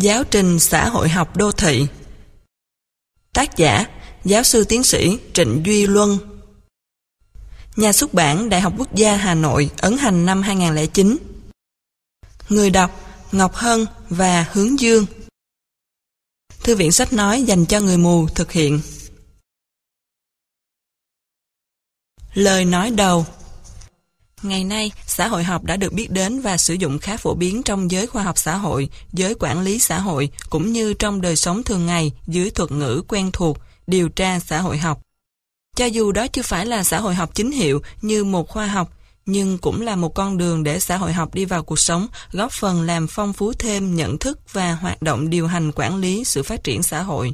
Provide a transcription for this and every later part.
Giáo trình xã hội học đô thị. Tác giả: giáo sư tiến sĩ Trịnh Duy Luân. Nhà xuất bản Đại học Quốc gia Hà Nội, ấn hành năm 2009. Người đọc: Ngọc Hân và Hướng Dương. Thư viện sách nói dành cho người mù thực hiện. Lời nói đầu. Ngày nay, xã hội học đã được biết đến và sử dụng khá phổ biến trong giới khoa học xã hội, giới quản lý xã hội, cũng như trong đời sống thường ngày dưới thuật ngữ quen thuộc, điều tra xã hội học. Cho dù đó chưa phải là xã hội học chính hiệu như một khoa học, nhưng cũng là một con đường để xã hội học đi vào cuộc sống, góp phần làm phong phú thêm nhận thức và hoạt động điều hành quản lý sự phát triển xã hội.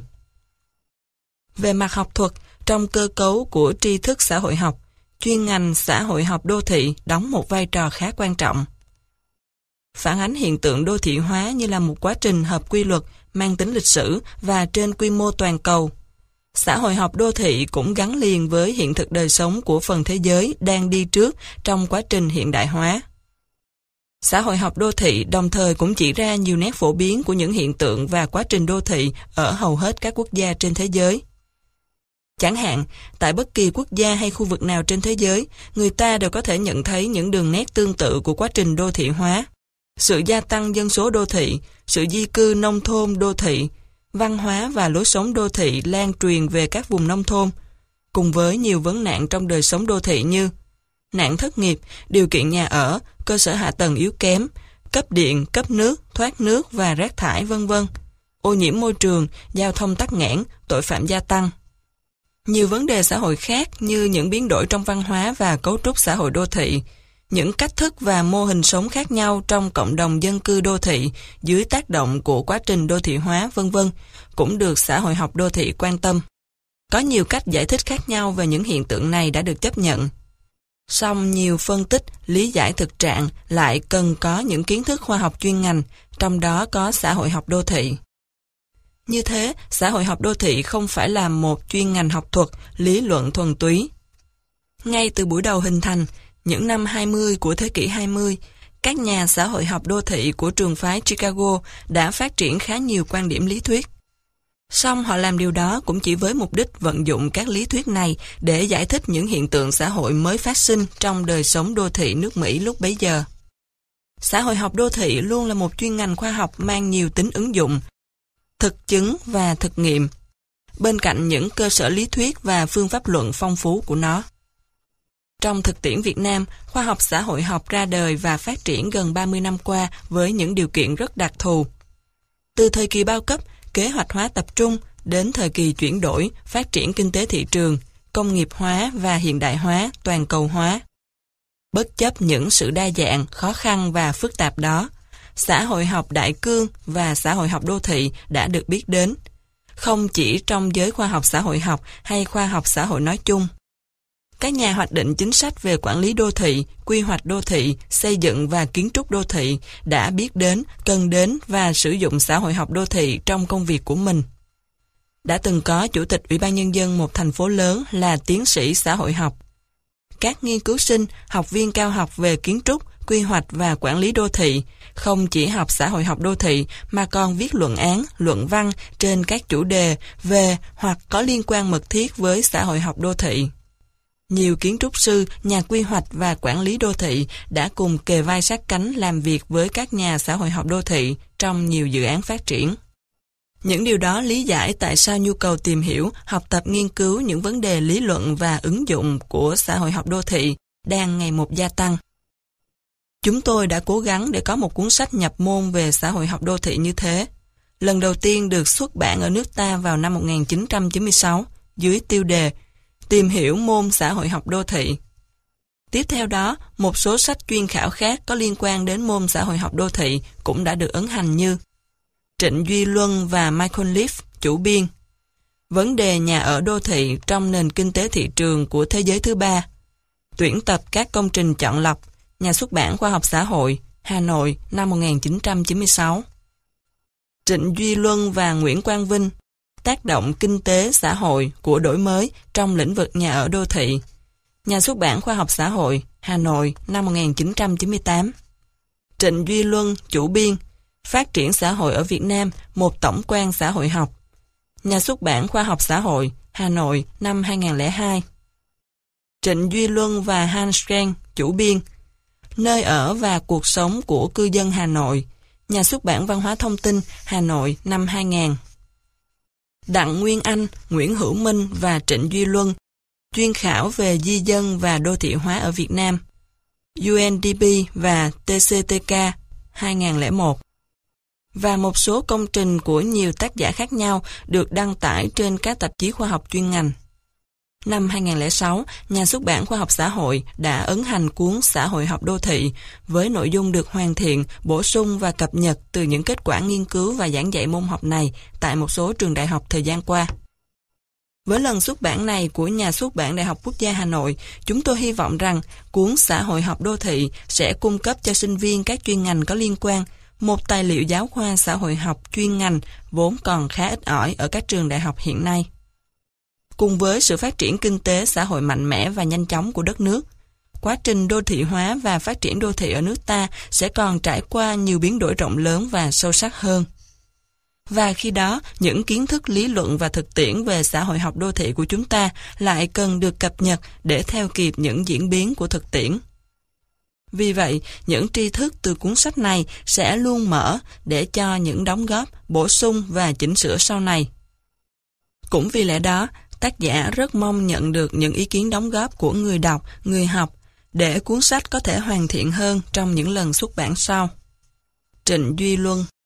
Về mặt học thuật, trong cơ cấu của tri thức xã hội học, chuyên ngành xã hội học đô thị đóng một vai trò khá quan trọng. Phản ánh hiện tượng đô thị hóa như là một quá trình hợp quy luật, mang tính lịch sử và trên quy mô toàn cầu. Xã hội học đô thị cũng gắn liền với hiện thực đời sống của phần thế giới đang đi trước trong quá trình hiện đại hóa. Xã hội học đô thị đồng thời cũng chỉ ra nhiều nét phổ biến của những hiện tượng và quá trình đô thị ở hầu hết các quốc gia trên thế giới. Chẳng hạn, tại bất kỳ quốc gia hay khu vực nào trên thế giới, người ta đều có thể nhận thấy những đường nét tương tự của quá trình đô thị hóa. Sự gia tăng dân số đô thị, sự di cư nông thôn đô thị, văn hóa và lối sống đô thị lan truyền về các vùng nông thôn, cùng với nhiều vấn nạn trong đời sống đô thị như nạn thất nghiệp, điều kiện nhà ở, cơ sở hạ tầng yếu kém, cấp điện, cấp nước, thoát nước và rác thải v.v., ô nhiễm môi trường, giao thông tắc nghẽn, tội phạm gia tăng. Nhiều vấn đề xã hội khác như những biến đổi trong văn hóa và cấu trúc xã hội đô thị, những cách thức và mô hình sống khác nhau trong cộng đồng dân cư đô thị dưới tác động của quá trình đô thị hóa v.v. cũng được xã hội học đô thị quan tâm. Có nhiều cách giải thích khác nhau về những hiện tượng này đã được chấp nhận. Song nhiều phân tích, lý giải thực trạng lại cần có những kiến thức khoa học chuyên ngành, trong đó có xã hội học đô thị. Như thế, xã hội học đô thị không phải là một chuyên ngành học thuật, lý luận thuần túy. Ngay từ buổi đầu hình thành, những năm 20 của thế kỷ 20, các nhà xã hội học đô thị của trường phái Chicago đã phát triển khá nhiều quan điểm lý thuyết. Song họ làm điều đó cũng chỉ với mục đích vận dụng các lý thuyết này để giải thích những hiện tượng xã hội mới phát sinh trong đời sống đô thị nước Mỹ lúc bấy giờ. Xã hội học đô thị luôn là một chuyên ngành khoa học mang nhiều tính ứng dụng, thực chứng và thực nghiệm, bên cạnh những cơ sở lý thuyết và phương pháp luận phong phú của nó. Trong thực tiễn Việt Nam, khoa học xã hội học ra đời và phát triển gần 30 năm qua với những điều kiện rất đặc thù. Từ thời kỳ bao cấp, kế hoạch hóa tập trung, đến thời kỳ chuyển đổi, phát triển kinh tế thị trường, công nghiệp hóa và hiện đại hóa, toàn cầu hóa. Bất chấp những sự đa dạng, khó khăn và phức tạp đó, xã hội học đại cương và xã hội học đô thị đã được biết đến, không chỉ trong giới khoa học xã hội học hay khoa học xã hội nói chung. Các nhà hoạch định chính sách về quản lý đô thị, quy hoạch đô thị, xây dựng và kiến trúc đô thị đã biết đến, cần đến và sử dụng xã hội học đô thị trong công việc của mình. Đã từng có Chủ tịch Ủy ban Nhân dân một thành phố lớn là tiến sĩ xã hội học. Các nghiên cứu sinh, học viên cao học về kiến trúc, quy hoạch và quản lý đô thị không chỉ học xã hội học đô thị mà còn viết luận án, luận văn trên các chủ đề về hoặc có liên quan mật thiết với xã hội học đô thị. Nhiều kiến trúc sư, nhà quy hoạch và quản lý đô thị đã cùng kề vai sát cánh làm việc với các nhà xã hội học đô thị trong nhiều dự án phát triển. Những điều đó lý giải tại sao nhu cầu tìm hiểu, học tập nghiên cứu những vấn đề lý luận và ứng dụng của xã hội học đô thị đang ngày một gia tăng. Chúng tôi đã cố gắng để có một cuốn sách nhập môn về xã hội học đô thị như thế. Lần đầu tiên được xuất bản ở nước ta vào năm 1996 dưới tiêu đề Tìm hiểu môn xã hội học đô thị. Tiếp theo đó, một số sách chuyên khảo khác có liên quan đến môn xã hội học đô thị cũng đã được ấn hành như Trịnh Duy Luân và Michael Leaf, chủ biên. Vấn đề nhà ở đô thị trong nền kinh tế thị trường của thế giới thứ ba. Tuyển tập các công trình chọn lọc, Nhà xuất bản Khoa học Xã hội, Hà Nội, năm 1996. Trịnh Duy Luân và Nguyễn Quang Vinh, Tác động kinh tế xã hội của đổi mới trong lĩnh vực nhà ở đô thị. Nhà xuất bản Khoa học Xã hội, Hà Nội, năm 1998. Trịnh Duy Luân, chủ biên. Phát triển xã hội ở Việt Nam, một tổng quan xã hội học. Nhà xuất bản Khoa học Xã hội, Hà Nội, năm 2002. Trịnh Duy Luân và Hans Keng, chủ biên. Nơi ở và cuộc sống của cư dân Hà Nội. Nhà xuất bản Văn hóa Thông tin, Hà Nội, năm 2000. Đặng Nguyên Anh, Nguyễn Hữu Minh và Trịnh Duy Luân, chuyên khảo về di dân và đô thị hóa ở Việt Nam. UNDP và TCTK, 2001. Và một số công trình của nhiều tác giả khác nhau được đăng tải trên các tạp chí khoa học chuyên ngành. Năm 2006, Nhà xuất bản Khoa học Xã hội đã ấn hành cuốn Xã hội học đô thị với nội dung được hoàn thiện, bổ sung và cập nhật từ những kết quả nghiên cứu và giảng dạy môn học này tại một số trường đại học thời gian qua. Với lần xuất bản này của Nhà xuất bản Đại học Quốc gia Hà Nội, chúng tôi hy vọng rằng cuốn Xã hội học đô thị sẽ cung cấp cho sinh viên các chuyên ngành có liên quan một tài liệu giáo khoa xã hội học chuyên ngành vốn còn khá ít ỏi ở các trường đại học hiện nay. Cùng với sự phát triển kinh tế xã hội mạnh mẽ và nhanh chóng của đất nước, quá trình đô thị hóa và phát triển đô thị ở nước ta sẽ còn trải qua nhiều biến đổi rộng lớn và sâu sắc hơn. Và khi đó, những kiến thức lý luận và thực tiễn về xã hội học đô thị của chúng ta lại cần được cập nhật để theo kịp những diễn biến của thực tiễn. Vì vậy, những tri thức từ cuốn sách này sẽ luôn mở để cho những đóng góp, bổ sung và chỉnh sửa sau này. Cũng vì lẽ đó, tác giả rất mong nhận được những ý kiến đóng góp của người đọc, người học để cuốn sách có thể hoàn thiện hơn trong những lần xuất bản sau. Trịnh Duy Luân.